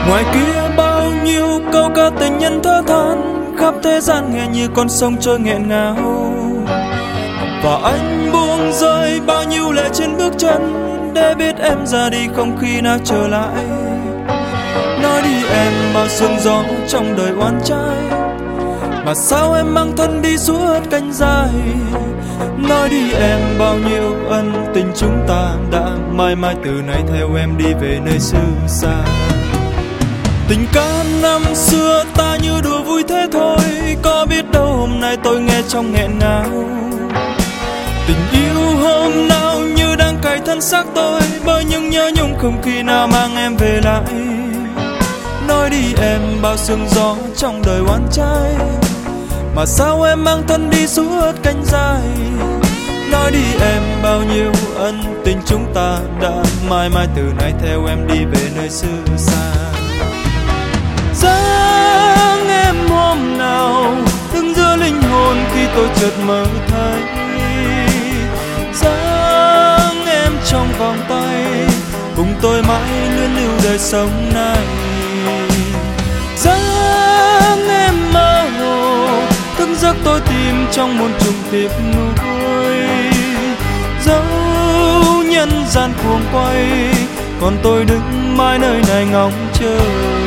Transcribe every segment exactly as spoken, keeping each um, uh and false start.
Ngoài kia bao nhiêu câu ca tình nhân thơ than, khắp thế gian nghe như con sông trôi nghẹn ngào. Và anh buông rơi bao nhiêu lệ trên bước chân, để biết em ra đi không khi nào trở lại. Nói đi em bao sương gió trong đời oan trái, mà sao em mang thân đi suốt cánh dài. Nói đi em bao nhiêu ân tình chúng ta đã mãi mãi từ nay theo em đi về nơi xứ xa. Tình ca năm xưa ta như đùa vui thế thôi, có biết đâu hôm nay tôi nghe trong nghẹn ngào. Tình yêu hôm nào như đang cài thân xác tôi, bởi những nhớ nhung không khi nào mang em về lại. Nói đi em bao sương gió trong đời oan trái, mà sao em mang thân đi suốt cánh dài. Nói đi em bao nhiêu ân tình chúng ta đã mãi mãi từ nay theo em đi về nơi xứ xa. Dáng em hôm nào đứng giữa linh hồn khi tôi chợt mơ thấy. Dáng em trong vòng tay cùng tôi mãi luyến lưu đời sống này. Dáng em mơ hồ thức giấc tôi tìm trong muôn trùng tiếc nuối. Dẫu nhân gian cuồng quay, còn tôi đứng mãi nơi này ngóng chờ.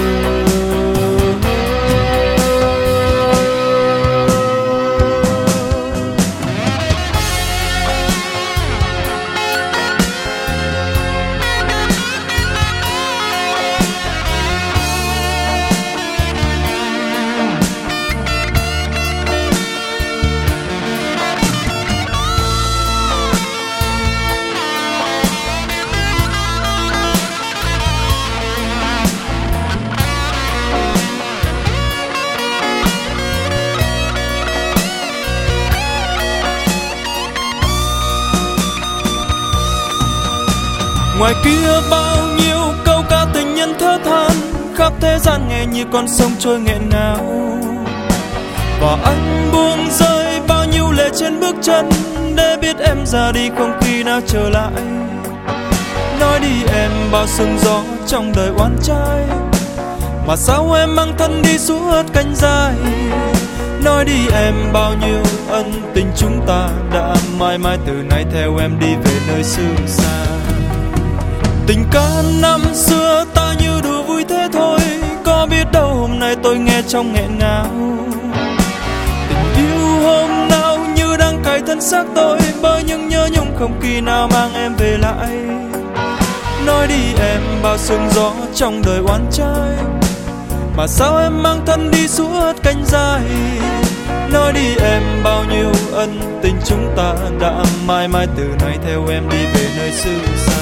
Ngoài kia bao nhiêu câu ca tình nhân thơ than, khắp thế gian nghe như con sông trôi nghẹn ngào. Và anh buông rơi bao nhiêu lệ trên bước chân, để biết em ra đi không khi nào trở lại. Nói đi em bao sương gió trong đời oan trái, mà sao em mang thân đi suốt cánh dài. Nói đi em bao nhiêu ân tình chúng ta đã mãi mãi từ nay theo em đi về nơi xứ xa. Tình ca năm xưa ta như đùa vui thế thôi, có biết đâu hôm nay tôi nghe trong nghẹn ngào. Tình yêu hôm nào như đang cài thân xác tôi, bởi những nhớ nhung không khi nào mang em về lại. Nói đi em bao sương gió trong đời oan trái, mà sao em mang thân đi suốt cánh dài. Nói đi em bao nhiêu ân tình chúng ta đã mãi mãi từ nay theo em đi về nơi xứ xa.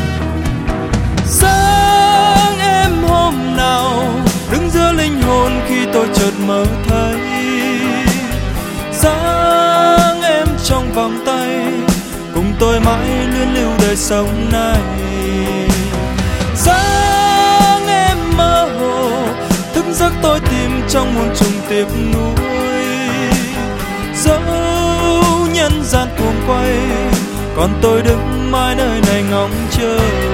Sáng em hôm nào đứng giữa linh hồn khi tôi chợt mơ thấy. Sáng em trong vòng tay cùng tôi mãi luyến lưu đời sống này. Sáng em mơ hồ thức giấc tôi tìm trong muôn trùng tiếc nuối. Dẫu nhân gian cuồng quay, còn tôi đứng mãi nơi này ngóng chờ.